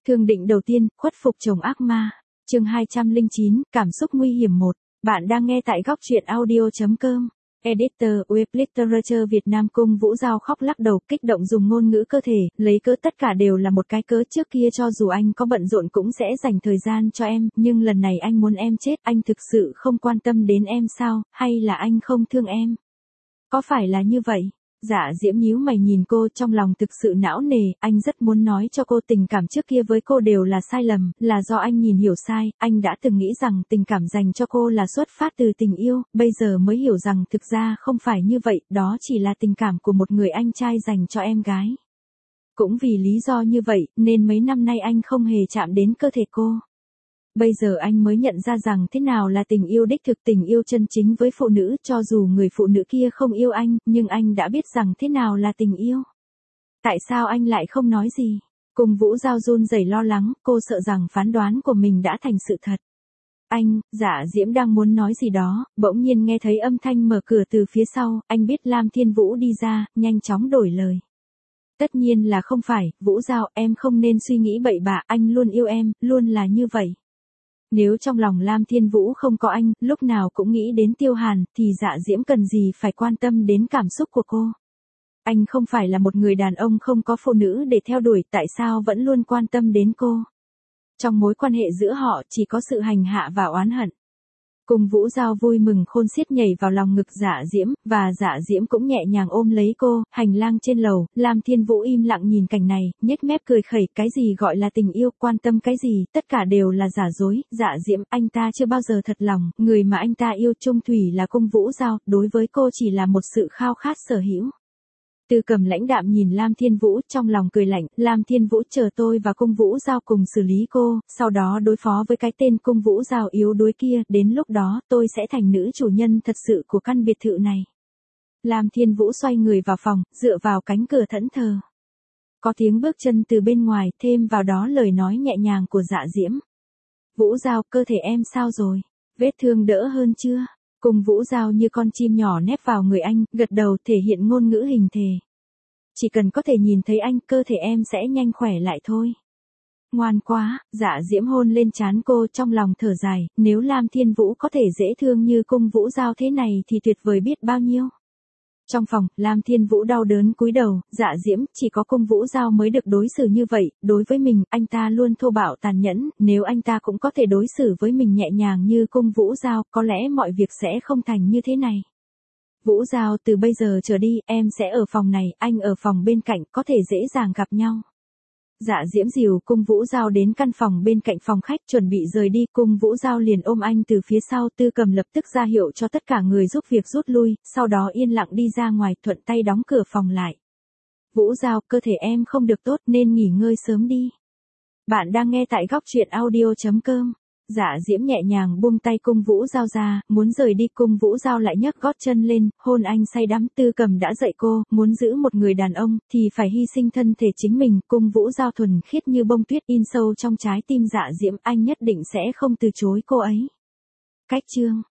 Thương định đầu tiên, khuất phục chồng ác ma. Chương 209, cảm xúc nguy hiểm 1. Bạn đang nghe tại góc truyện audio.com. Editor, Web Literature Việt Nam. Cung Vũ Giao khóc lắc đầu, kích động dùng ngôn ngữ cơ thể, lấy cớ tất cả đều là một cái cớ trước kia cho dù anh có bận rộn cũng sẽ dành thời gian cho em, nhưng lần này anh muốn em chết, anh thực sự không quan tâm đến em sao, hay là anh không thương em? Có phải là như vậy? Dạ Diễm nhíu mày nhìn cô, trong lòng thực sự não nề, anh rất muốn nói cho cô tình cảm trước kia với cô đều là sai lầm, là do anh nhìn hiểu sai, anh đã từng nghĩ rằng tình cảm dành cho cô là xuất phát từ tình yêu, bây giờ mới hiểu rằng thực ra không phải như vậy, đó chỉ là tình cảm của một người anh trai dành cho em gái. Cũng vì lý do như vậy, nên mấy năm nay anh không hề chạm đến cơ thể cô. Bây giờ anh mới nhận ra rằng thế nào là tình yêu đích thực, tình yêu chân chính với phụ nữ, cho dù người phụ nữ kia không yêu anh, nhưng anh đã biết rằng thế nào là tình yêu. Tại sao anh lại không nói gì? Cung Vũ Giao run rẩy lo lắng, cô sợ rằng phán đoán của mình đã thành sự thật. Anh, Dạ Diễm đang muốn nói gì đó, bỗng nhiên nghe thấy âm thanh mở cửa từ phía sau, anh biết Lam Thiên Vũ đi ra, nhanh chóng đổi lời. Tất nhiên là không phải, Vũ Giao, em không nên suy nghĩ bậy bạ, anh luôn yêu em, luôn là như vậy. Nếu trong lòng Lam Thiên Vũ không có anh, lúc nào cũng nghĩ đến Tiêu Hàn, thì Dạ Diễm cần gì phải quan tâm đến cảm xúc của cô. Anh không phải là một người đàn ông không có phụ nữ để theo đuổi, tại sao vẫn luôn quan tâm đến cô. Trong mối quan hệ giữa họ chỉ có sự hành hạ và oán hận. Cung Vũ Giao vui mừng khôn xiết nhảy vào lòng ngực Dạ Diễm, và Dạ Diễm cũng nhẹ nhàng ôm lấy cô. Hành lang trên lầu, Lam Thiên Vũ im lặng nhìn cảnh này, nhếch mép cười khẩy, cái gì gọi là tình yêu, quan tâm cái gì, tất cả đều là giả dối. Dạ Diễm, anh ta chưa bao giờ thật lòng, người mà anh ta yêu chung thủy là Cung Vũ Giao, đối với cô chỉ là một sự khao khát sở hữu. Tư Cầm lãnh đạm nhìn Lam Thiên Vũ, trong lòng cười lạnh, Lam Thiên Vũ, chờ tôi và Cung Vũ Giao cùng xử lý cô, sau đó đối phó với cái tên Cung Vũ Giao yếu đuối kia, đến lúc đó tôi sẽ thành nữ chủ nhân thật sự của căn biệt thự này. Lam Thiên Vũ xoay người vào phòng, dựa vào cánh cửa thẫn thờ. Có tiếng bước chân từ bên ngoài, thêm vào đó lời nói nhẹ nhàng của Dạ Diễm. Vũ Giao, cơ thể em sao rồi? Vết thương đỡ hơn chưa? Cung Vũ Giao như con chim nhỏ nép vào người anh, gật đầu thể hiện ngôn ngữ hình thể. Chỉ cần có thể nhìn thấy anh, cơ thể em sẽ nhanh khỏe lại thôi. Ngoan quá, Dạ Diễm hôn lên trán cô, trong lòng thở dài, nếu Lam Thiên Vũ có thể dễ thương như Cung Vũ Giao thế này thì tuyệt vời biết bao nhiêu. Trong phòng, Lam Thiên Vũ đau đớn cúi đầu, Dạ Diễm, chỉ có Cung Vũ Giao mới được đối xử như vậy, đối với mình, anh ta luôn thô bạo tàn nhẫn, nếu anh ta cũng có thể đối xử với mình nhẹ nhàng như Cung Vũ Giao, có lẽ mọi việc sẽ không thành như thế này. Vũ Giao, từ bây giờ trở đi, em sẽ ở phòng này, anh ở phòng bên cạnh, có thể dễ dàng gặp nhau. Dạ Diễm dìu Cung Vũ Giao đến căn phòng bên cạnh phòng khách, chuẩn bị rời đi, Cung Vũ Giao liền ôm anh từ phía sau. Tư Cầm lập tức ra hiệu cho tất cả người giúp việc rút lui, sau đó yên lặng đi ra ngoài, thuận tay đóng cửa phòng lại. Vũ Giao, cơ thể em không được tốt nên nghỉ ngơi sớm đi. Bạn đang nghe tại góc truyện audio.com. Dạ Diễm nhẹ nhàng buông tay Cung Vũ Giao ra, muốn rời đi, Cung Vũ Giao lại nhấc gót chân lên, hôn anh say đắm. Tư Cầm đã dạy cô, muốn giữ một người đàn ông, thì phải hy sinh thân thể chính mình. Cung Vũ Giao thuần khiết như bông tuyết in sâu trong trái tim Dạ Diễm, anh nhất định sẽ không từ chối cô ấy. Cách chương